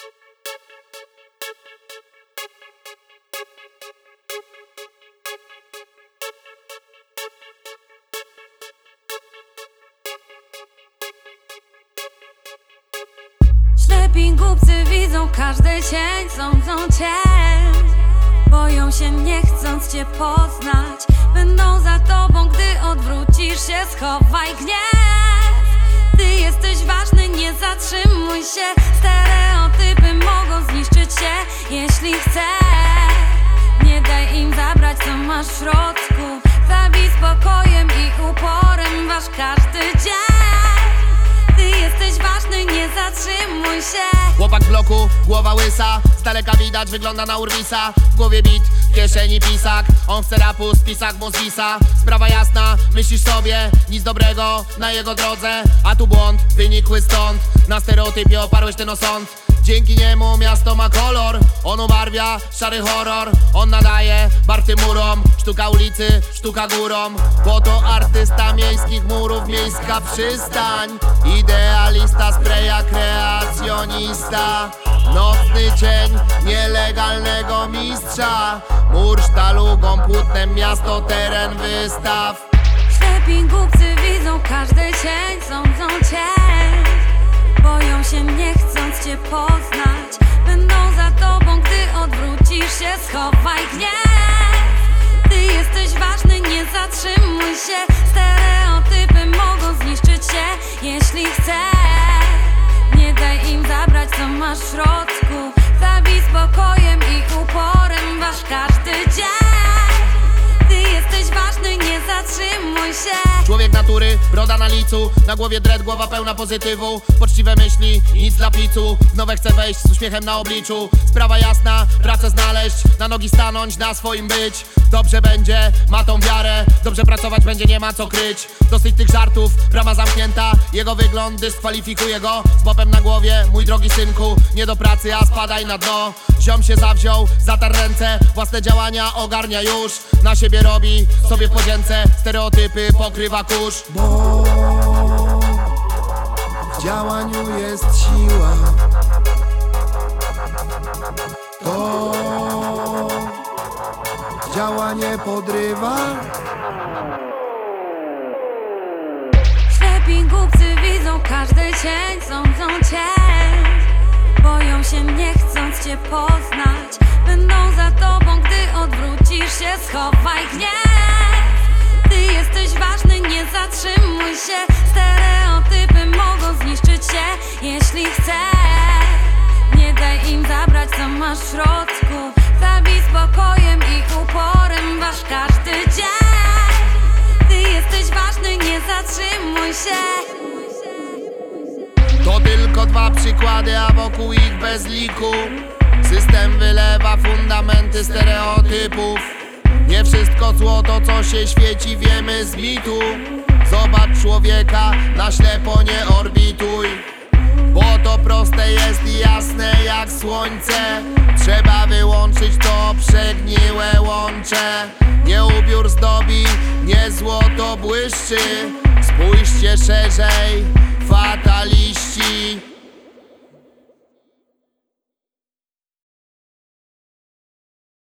Ślepi głupcy widzą każdy cień, sądzą cię, boją się nie chcąc cię poznać. Będą za tobą, gdy odwrócisz się, schowaj gniew. Ty jesteś ważny, nie zatrzymuj się. Stereotypy mogą zniszczyć się, jeśli chcesz. Nie daj im zabrać, co masz w środku. Zabij spokojem i uporem wasz każdy dzień. Ty jesteś ważny, nie zatrzymuj się. Chłopak w bloku, głowa łysa, z daleka widać, wygląda na urwisa. W głowie bit, w kieszeni pisak. On chce rapu, spisak mu zwisa. Sprawa jasna, myślisz sobie, nic dobrego na jego drodze. A tu błąd, wynikły stąd. Na stereotypie oparłeś ten osąd. Dzięki niemu miasto ma kolor. On ubarwia szary horror. On nadaje barw tym murom. Sztuka ulicy, sztuka górą. Bo to artysta miejskich murów, miejska przystań. Idealista, spreja, kreacjonista. Nocny cień nielegalnego mistrza. Mur sztalugą, płótnem miasto, teren wystaw. Ślepi głupcy widzą każdy cień, sądzą cię, boją się nie chcąc cię poznać. Będą za tobą, gdy odwrócisz się, schowaj gniew. Ty jesteś ważny, nie zatrzymuj się. Stereotypy mogą zniszczyć się, jeśli chcesz. Nie daj im zabrać, co masz w środku. Zabij spokojem i uporem wasz każdy dzień. Ty jesteś ważny, nie zatrzymuj się. Człowiek natury, broda na licu. Na głowie dread, głowa pełna pozytywu. Poczciwe myśli, nic dla picu. W nowe chce wejść z uśmiechem na obliczu. Sprawa jasna, pracę znaleźć. Na nogi stanąć, na swoim być. Dobrze będzie, ma tą wiarę. Dobrze pracować będzie, nie ma co kryć. Dosyć tych żartów, brama zamknięta. Jego wygląd dyskwalifikuje go. Z bopem na głowie, mój drogi synku. Nie do pracy, a spadaj na dno. Ziom się zawziął, zatarł ręce. Własne działania ogarnia już. Na siebie robi, sobie w podzięce. Stereotypy pokrywa kurz. Bo w działaniu jest siła. To działanie podrywa. Ślepi głupcy widzą każdy cień, sądzą cię, boją się nie chcąc cię poznać. Będą za tobą, gdy odwrócisz się, schowaj gniew. Ty jesteś ważny, nie zatrzymuj się. Stereotypy mogą zniszczyć się, jeśli chcesz. Nie daj im zabrać, co masz w środku. Zabij spokojem i uporem wasz każdy dzień. Ty jesteś ważny, nie zatrzymuj się. To tylko dwa przykłady, a wokół ich bez liku. System wylewa fundamenty stereotypów. Nie wszystko złoto, co się świeci, wiemy z mitu. Zobacz człowieka, na ślepo nie orbituj. Bo to proste jest i jasne jak słońce. Trzeba wyłączyć to przegniłe łącze. Nie ubiór zdobi, nie złoto błyszczy. Spójrzcie szerzej, fataliści.